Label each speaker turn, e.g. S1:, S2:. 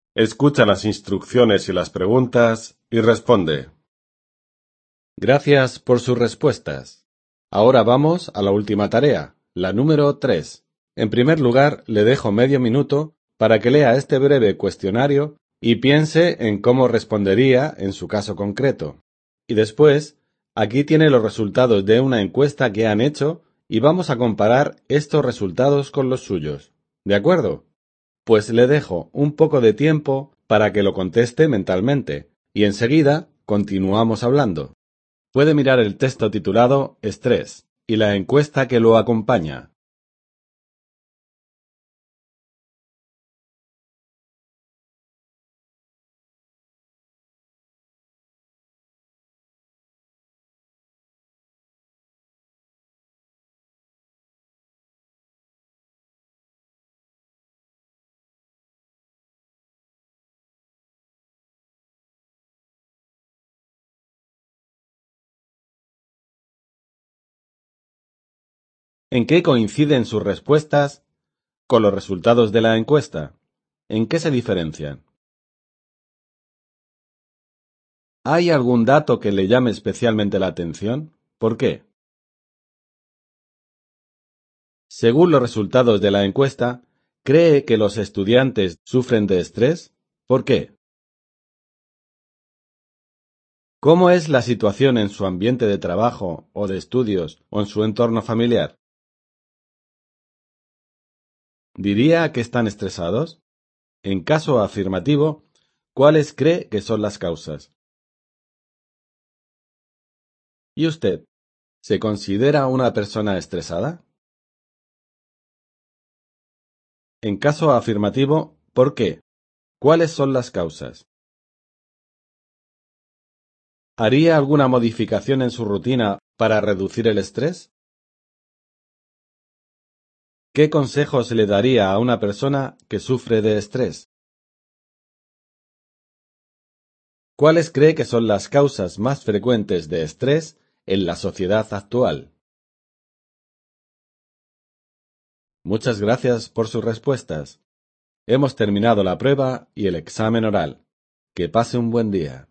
S1: Escucha las instrucciones y las preguntas y responde. Gracias por sus respuestas. Ahora vamos a la última tarea, la número 3. En primer lugar, le dejo medio minuto para que lea este breve cuestionario y piense en cómo respondería en su caso concreto. Y después, aquí tiene los resultados de una encuesta que han hecho y vamos a comparar estos resultados con los suyos. ¿De acuerdo? Pues le dejo un poco de tiempo para que lo conteste mentalmente y enseguida continuamos hablando. Puede mirar el texto titulado Estrés y la encuesta que lo acompaña. ¿En qué coinciden sus respuestas con los resultados de la encuesta? ¿En qué se diferencian? ¿Hay algún dato que le llame especialmente la atención? ¿Por qué? Según los resultados de la encuesta, ¿cree que los estudiantes sufren de estrés? ¿Por qué? ¿Cómo es la situación en su ambiente de trabajo o de estudios o en su entorno familiar? ¿Diría que están estresados? En caso afirmativo, ¿cuáles cree que son las causas? ¿Y usted? ¿Se considera una persona estresada? En caso afirmativo, ¿por qué? ¿Cuáles son las causas? ¿Haría alguna modificación en su rutina para reducir el estrés? ¿Qué consejos le daría a una persona que sufre de estrés? ¿Cuáles cree que son las causas más frecuentes de estrés en la sociedad actual? Muchas gracias por sus respuestas. Hemos terminado la prueba y el examen oral. Que pase un buen día.